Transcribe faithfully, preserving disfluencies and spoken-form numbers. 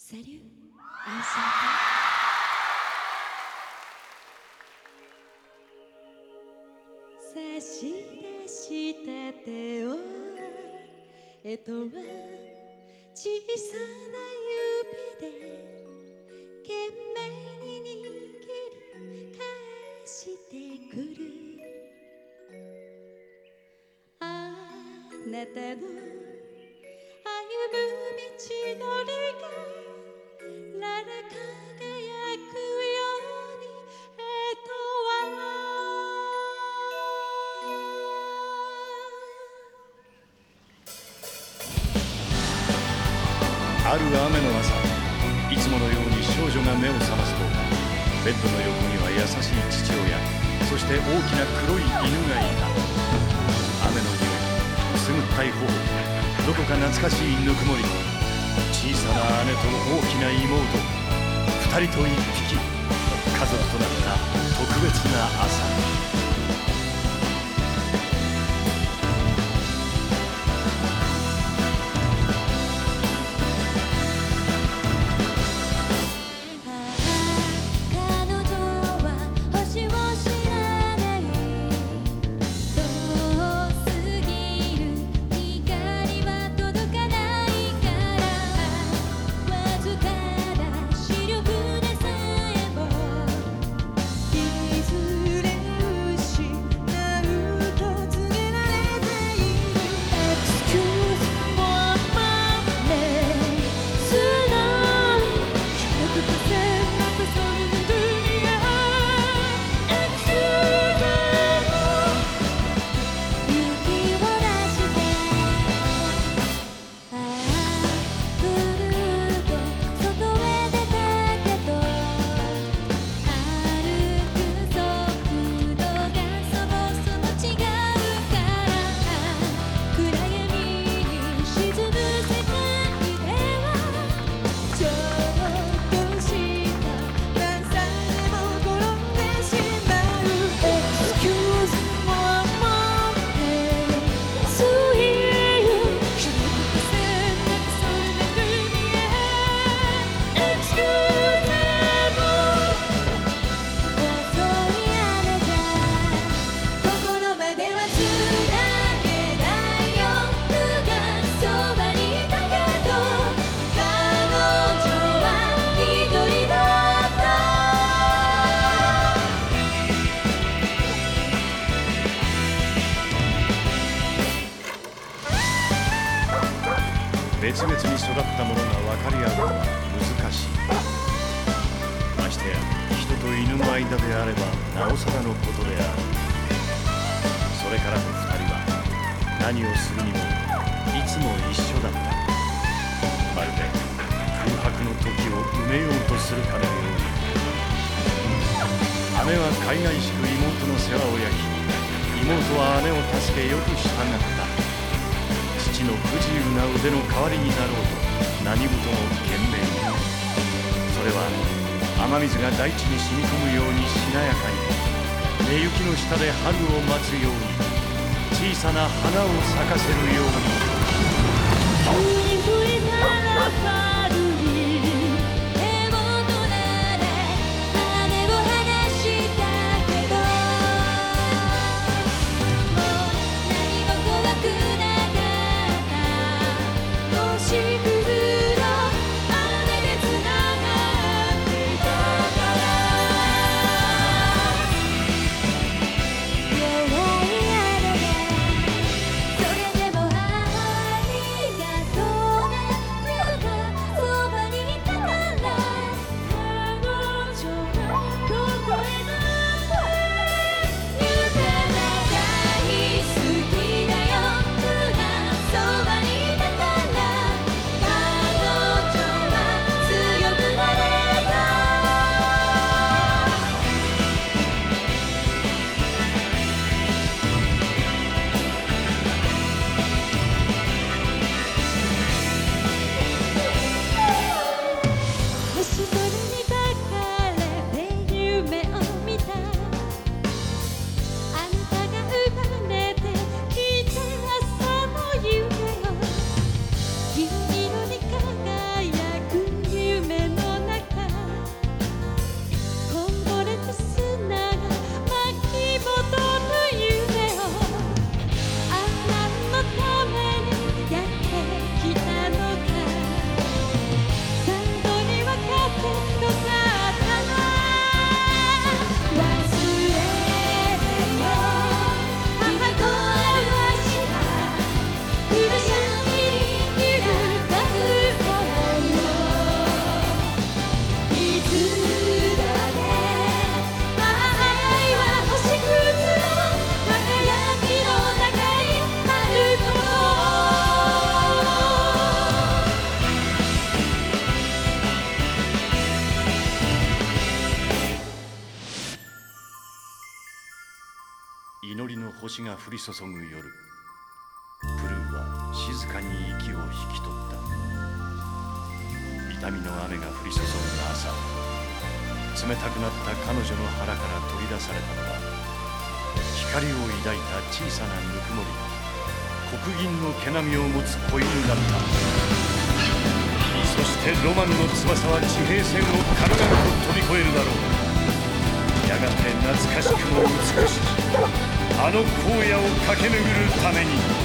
Salut, enchanté.差し出した手をえとは小さな指で懸命に握り返してくる。あなたの歩む道のりがらら輝くようにえとはある雨の朝、いつものように少女が目を覚ますと、ベッドの横には優しい父親、そして大きな黒い犬がいた。雨の匂い、くすぐったい頬、どこか懐かしいぬくもり、小さな姉と大きな妹、二人と一匹、家族となった特別な朝。別々に育った者が分かり合うのは難しい。ましてや人と犬の間であればなおさらのことである。それからも二人は何をするにもいつも一緒だった。まるで空白の時を埋めようとするかのように。姉は海外しく妹の世話を焼き、妹は姉を助けよく従った。父の不自由な腕の代わりになろうと何事も懸命に。それは雨水が大地に染み込むようにしなやかに、寝雪の下で春を待つように、小さな花を咲かせるように。 星が降り注ぐ夜、プルーは静かに息を引き取った。痛みの雨が降り注ぐ朝、冷たくなった彼女の腹から取り出されたのは、光を抱いた小さなぬくもり、黒銀の毛並みを持つ子犬だった。そしてロマンの翼は地平線を軽々と飛び越えるだろう。やがて懐かしくも美しきあの荒野を駆け巡るために。